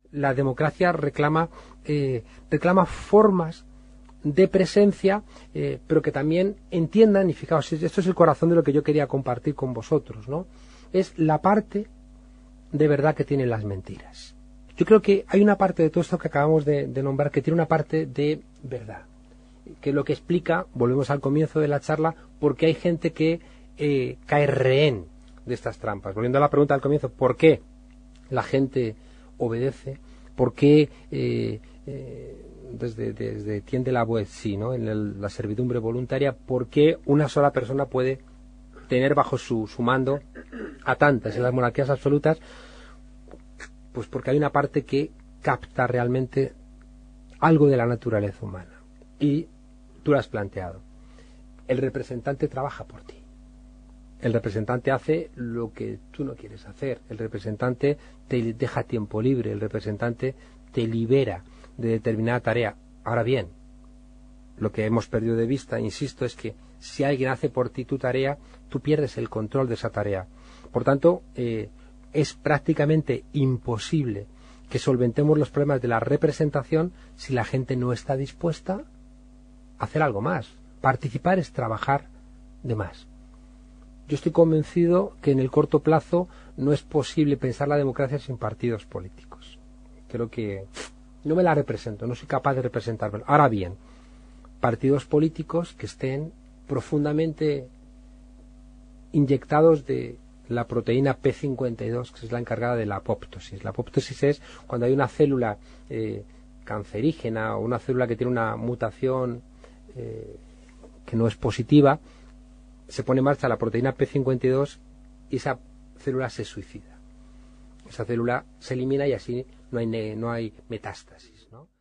La democracia reclama formas de presencia, pero que también entiendan, y fijaos, esto es el corazón de lo que yo quería compartir con vosotros, ¿no? Es la parte de verdad que tienen las mentiras. Yo creo que hay una parte de todo esto que acabamos de nombrar que tiene una parte de verdad, que es lo que explica, volvemos al comienzo de la charla, por qué hay gente que cae rehén de estas trampas. Volviendo a la pregunta del comienzo, ¿por qué la gente obedece? ¿Por qué desde tiende la Boetsi, ¿no? En la servidumbre voluntaria, ¿por qué una sola persona puede tener bajo su mando a tantas? En las monarquías absolutas, pues porque hay una parte que capta realmente algo de la naturaleza humana. Y tú lo has planteado. El representante trabaja por ti. El representante hace lo que tú no quieres hacer. El representante te deja tiempo libre. El representante te libera de determinada tarea. Ahora bien, lo que hemos perdido de vista, insisto, es que si alguien hace por ti tu tarea, tú pierdes el control de esa tarea. Por tanto, es prácticamente imposible que solventemos los problemas de la representación si la gente no está dispuesta a hacer algo más. Participar es trabajar de más. Yo estoy convencido que en el corto plazo no es posible pensar la democracia sin partidos políticos. Creo que no me la represento, no soy capaz de representarme. Ahora bien, partidos políticos que estén profundamente inyectados de la proteína P52, que es la encargada de la apoptosis. La apoptosis es cuando hay una célula cancerígena o una célula que tiene una mutación que no es positiva, se pone en marcha la proteína P52 y esa célula se suicida. Esa célula se elimina y así no hay metástasis, ¿no?